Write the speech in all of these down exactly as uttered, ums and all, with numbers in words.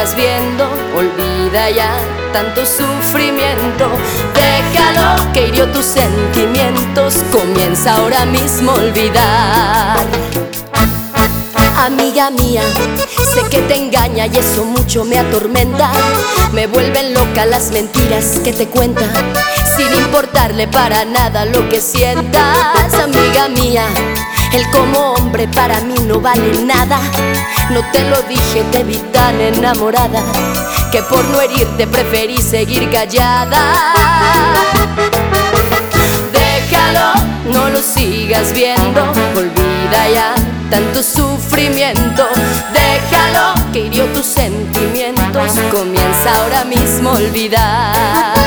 sigas viendo, olvida ya tanto sufrimiento. Déjalo que hirió tus sentimientos, comienza ahora mismo a olvidar. Amiga mía, sé que te engaña y eso mucho me atormenta. Me vuelven loca las mentiras que te cuenta, sin importarle para nada lo que sientas. Amiga mía, él como hombre para mí no vale nada. No te lo dije, te vi tan enamorada que por no herirte preferí seguir callada. Déjalo, no lo sigas viendo, olvida ya tanto sufrimiento. Déjalo que hirió tus sentimientos, comienza ahora mismo a olvidar.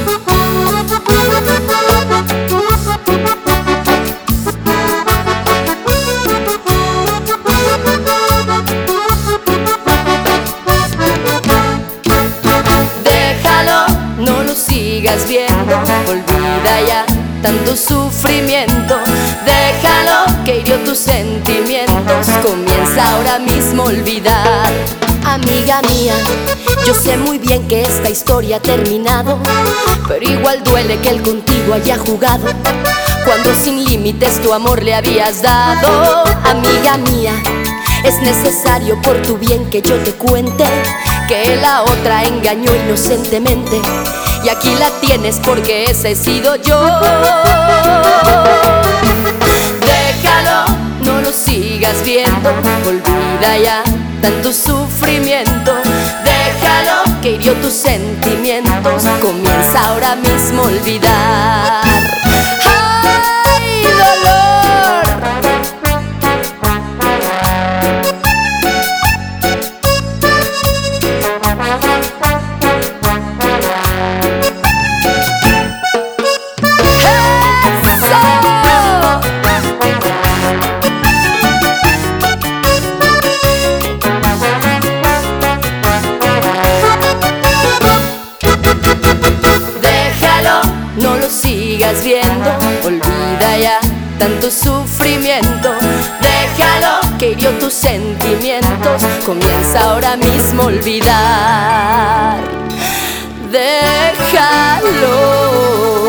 Déjalo, no lo sigas viendo, olvida ya tanto sufrimiento. Déjalo que hirió tus sentimientos, comienza ahora mismo a olvidar. Amiga mía, yo sé muy bien que esta historia ha terminado, pero igual duele que él contigo haya jugado, cuando sin límites tu amor le habías dado. Amiga mía, es necesario por tu bien que yo te cuente que la otra engañó inocentemente, y aquí la tienes porque ese he sido yo. Déjalo, no lo sigas viendo, olvida ya tanto sufrimiento. Déjalo que hirió tus sentimientos, comienza ahora mismo a olvidar. ¡Ay, dolor! No lo sigas viendo, olvida ya tanto sufrimiento. Déjalo que hirió tus sentimientos, comienza ahora mismo a olvidar. Déjalo.